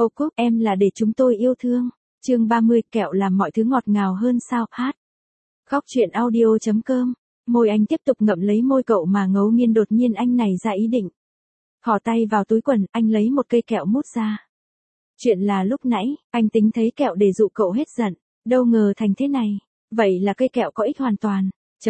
Ô Cúc, em là để chúng tôi yêu thương. Chương 30, kẹo làm mọi thứ ngọt ngào hơn sao, hát. Góc truyện audio.com. Môi anh tiếp tục ngậm lấy môi cậu mà ngấu nghiến, đột nhiên anh nảy ra ý định. Thò tay vào túi quần, anh lấy một cây kẹo mút ra. Chuyện là lúc nãy, anh tính thấy kẹo để dụ cậu hết giận, đâu ngờ thành thế này. Vậy là cây kẹo có ích hoàn toàn.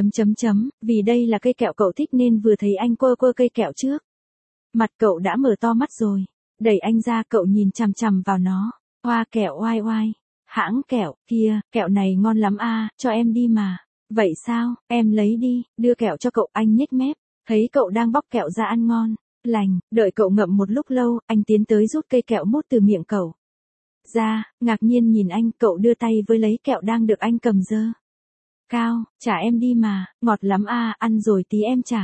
Vì đây là cây kẹo cậu thích nên vừa thấy anh quơ cây kẹo trước. Mặt cậu đã mở to mắt rồi. Đẩy anh ra, cậu nhìn chằm chằm vào nó. Hoa kẹo oai oai. Hãng kẹo, kia, kẹo này ngon lắm à, cho em đi mà. Vậy sao, em lấy đi, đưa kẹo cho cậu, anh nhếch mép. Thấy cậu đang bóc kẹo ra ăn ngon lành, đợi cậu ngậm một lúc lâu, anh tiến tới rút cây kẹo mút từ miệng cậu ra, ngạc nhiên nhìn anh, cậu đưa tay với lấy kẹo đang được anh cầm dơ cao, trả em đi mà, ngọt lắm à, ăn rồi tí em trả.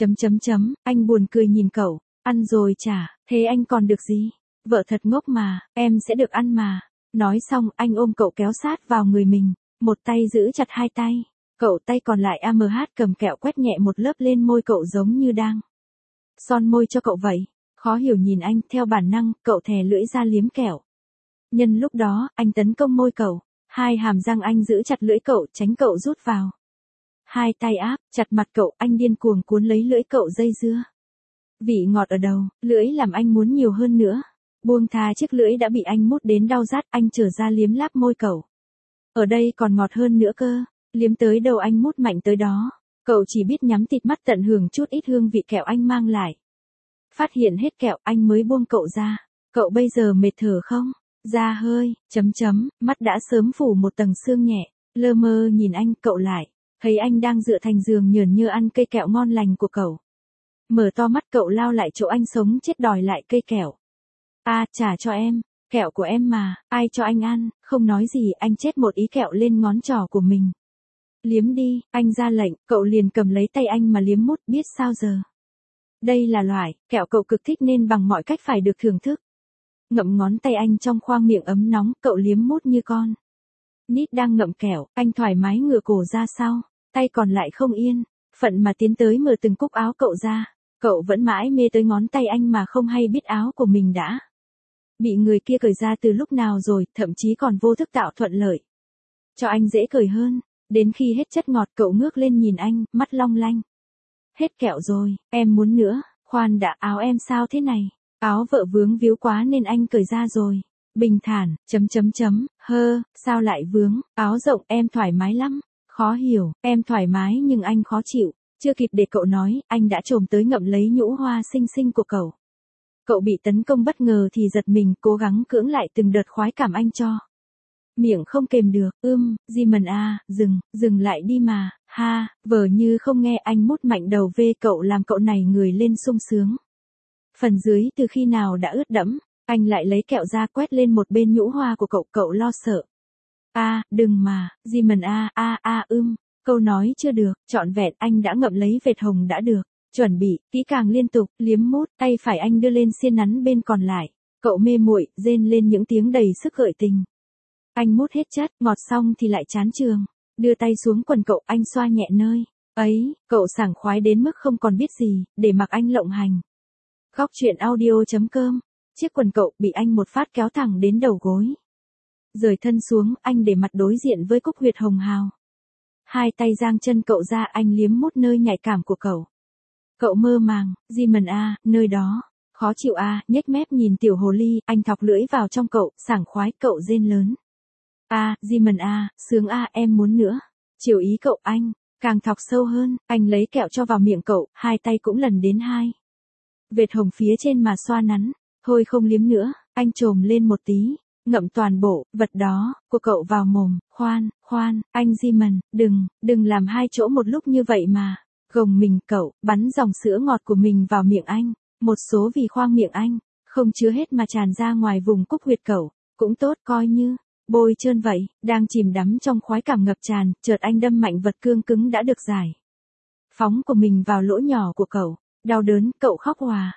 Anh buồn cười nhìn cậu, ăn rồi trả, thế anh còn được gì? Vợ thật ngốc mà, em sẽ được ăn mà. Nói xong, anh ôm cậu kéo sát vào người mình, một tay giữ chặt hai tay, cậu tay còn lại cầm kẹo quét nhẹ một lớp lên môi cậu giống như đang son môi cho cậu vậy. Khó hiểu nhìn anh, theo bản năng, cậu thè lưỡi ra liếm kẹo. Nhân lúc đó, anh tấn công môi cậu, hai hàm răng anh giữ chặt lưỡi cậu, tránh cậu rút vào. Hai tay áp chặt mặt cậu, anh điên cuồng cuốn lấy lưỡi cậu dây dưa. Vị ngọt ở đầu, lưỡi làm anh muốn nhiều hơn nữa. Buông tha chiếc lưỡi đã bị anh mút đến đau rát, anh trở ra liếm láp môi cậu. Ở đây còn ngọt hơn nữa cơ, liếm tới đâu anh mút mạnh tới đó. Cậu chỉ biết nhắm tịt mắt tận hưởng chút ít hương vị kẹo anh mang lại. Phát hiện hết kẹo, anh mới buông cậu ra. Cậu bây giờ mệt thở không? Ra hơi, mắt đã sớm phủ một tầng sương nhẹ. Lơ mơ nhìn anh, cậu lại thấy anh đang dựa thành giường nhởn nhơ ăn cây kẹo ngon lành của cậu. Mở to mắt, cậu lao lại chỗ anh sống chết đòi lại cây kẹo. À, trả cho em, kẹo của em mà, ai cho anh ăn? Không nói gì, anh chét một ý kẹo lên ngón trỏ của mình. Liếm đi, anh ra lệnh, cậu liền cầm lấy tay anh mà liếm mút, biết sao giờ. Đây là loại kẹo cậu cực thích nên bằng mọi cách phải được thưởng thức. Ngậm ngón tay anh trong khoang miệng ấm nóng, cậu liếm mút như con nít đang ngậm kẹo, anh thoải mái ngửa cổ ra sau, tay còn lại không yên, phận mà tiến tới mở từng cúc áo cậu ra. Cậu vẫn mãi mê tới ngón tay anh mà không hay biết áo của mình đã bị người kia cởi ra từ lúc nào rồi, thậm chí còn vô thức tạo thuận lợi cho anh dễ cởi hơn. Đến khi hết chất ngọt, cậu ngước lên nhìn anh, mắt long lanh. Hết kẹo rồi, em muốn nữa. Khoan đã, áo em sao thế này? Áo vợ vướng víu quá nên anh cởi ra rồi. Bình thản, sao lại vướng? Áo rộng em thoải mái lắm. Khó hiểu, em thoải mái nhưng anh khó chịu. Chưa kịp để cậu nói, anh đã chồm tới ngậm lấy nhũ hoa xinh xinh của cậu. Cậu bị tấn công bất ngờ thì giật mình, cố gắng cưỡng lại từng đợt khoái cảm anh cho. Miệng không kềm được, Simon à, dừng lại đi mà, ha, vờ như không nghe, anh mút mạnh đầu về cậu làm cậu này người lên sung sướng. Phần dưới từ khi nào đã ướt đẫm, anh lại lấy kẹo ra quét lên một bên nhũ hoa của cậu, cậu lo sợ. À, đừng mà, Simon à, câu nói chưa được, trọn vẹn anh đã ngậm lấy vệt hồng đã được, chuẩn bị, kỹ càng liên tục, liếm mút, tay phải anh đưa lên xiên nắn bên còn lại, cậu mê muội, rên lên những tiếng đầy sức gợi tình. Anh mút hết chất, ngọt xong thì lại chán trường, đưa tay xuống quần cậu, anh xoa nhẹ nơi ấy, cậu sảng khoái đến mức không còn biết gì, để mặc anh lộng hành. Góc truyện audio.com. Chiếc quần cậu bị anh một phát kéo thẳng đến đầu gối. Rời thân xuống, anh để mặt đối diện với cúc huyệt hồng hào. Hai tay giang chân cậu ra, anh liếm mút nơi nhạy cảm của cậu. Cậu mơ màng, Simon à, nơi đó, khó chịu à, nhếch mép nhìn tiểu hồ ly, anh thọc lưỡi vào trong cậu, sảng khoái, cậu rên lớn. À, Simon à, sướng à, em muốn nữa. Chiều ý cậu, anh càng thọc sâu hơn, anh lấy kẹo cho vào miệng cậu, hai tay cũng lần đến hai vệt hồng phía trên mà xoa nắn. Thôi không liếm nữa, anh chồm lên một tí, ngậm toàn bộ vật đó của cậu vào mồm. Khoan, anh Simon, đừng làm hai chỗ một lúc như vậy mà. Gồng mình, cậu bắn dòng sữa ngọt của mình vào miệng anh, một số vì khoang miệng anh không chứa hết mà tràn ra ngoài vùng cúc huyệt cậu, cũng tốt, coi như bôi trơn vậy. Đang chìm đắm trong khoái cảm ngập tràn, chợt anh đâm mạnh vật cương cứng đã được giải phóng của mình vào lỗ nhỏ của cậu. Đau đớn, cậu khóc hòa.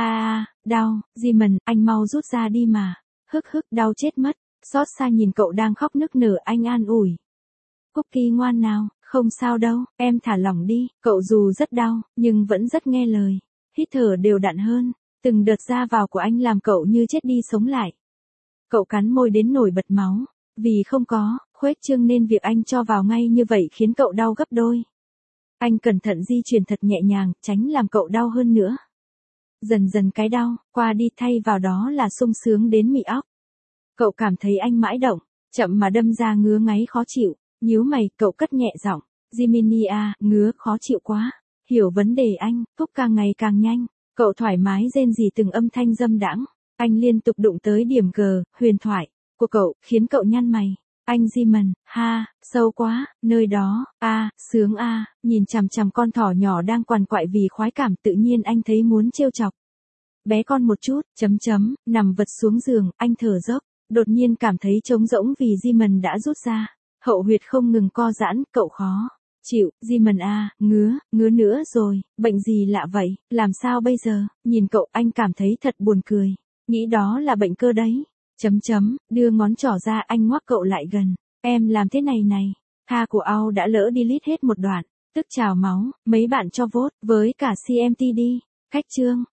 Đau, Simon, anh mau rút ra đi mà. Đau chết mất. Xót xa nhìn cậu đang khóc nức nở, anh an ủi. Cookie ngoan nào, không sao đâu, em thả lỏng đi. Cậu dù rất đau, nhưng vẫn rất nghe lời. Hít thở đều đặn hơn. Từng đợt ra vào của anh làm cậu như chết đi sống lại. Cậu cắn môi đến nổi bật máu. Vì không có, khuếch trương nên việc anh cho vào ngay như vậy khiến cậu đau gấp đôi. Anh cẩn thận di chuyển thật nhẹ nhàng, tránh làm cậu đau hơn nữa. Dần dần cái đau, qua đi thay vào đó là sung sướng đến mị óc. Cậu cảm thấy anh mãi động, chậm mà đâm ra ngứa ngáy khó chịu. Nhíu mày, cậu cất nhẹ giọng. Jiminy à, ngứa khó chịu quá. Hiểu vấn đề anh, thúc càng ngày càng nhanh. Cậu thoải mái rên rỉ từng âm thanh dâm đãng. Anh liên tục đụng tới điểm G, huyền thoại của cậu, khiến cậu nhăn mày. Anh Jimon, ha, sâu quá, nơi đó, sướng nhìn chằm chằm con thỏ nhỏ đang quằn quại vì khoái cảm tự nhiên anh thấy muốn trêu chọc. Bé con một chút, nằm vật xuống giường, anh thở dốc, đột nhiên cảm thấy trống rỗng vì Jimon đã rút ra. Hậu huyệt không ngừng co giãn, cậu khó chịu. Jimon ngứa nữa rồi, bệnh gì lạ vậy, làm sao bây giờ? Nhìn cậu anh cảm thấy thật buồn cười, nghĩ đó là bệnh cơ đấy. Đưa ngón trỏ ra anh ngoắc cậu lại gần. Em làm thế này. Tha của Ao đã lỡ delete hết một đoạn, tức trào máu, mấy bạn cho vote với cả CMT đi. Khách chương.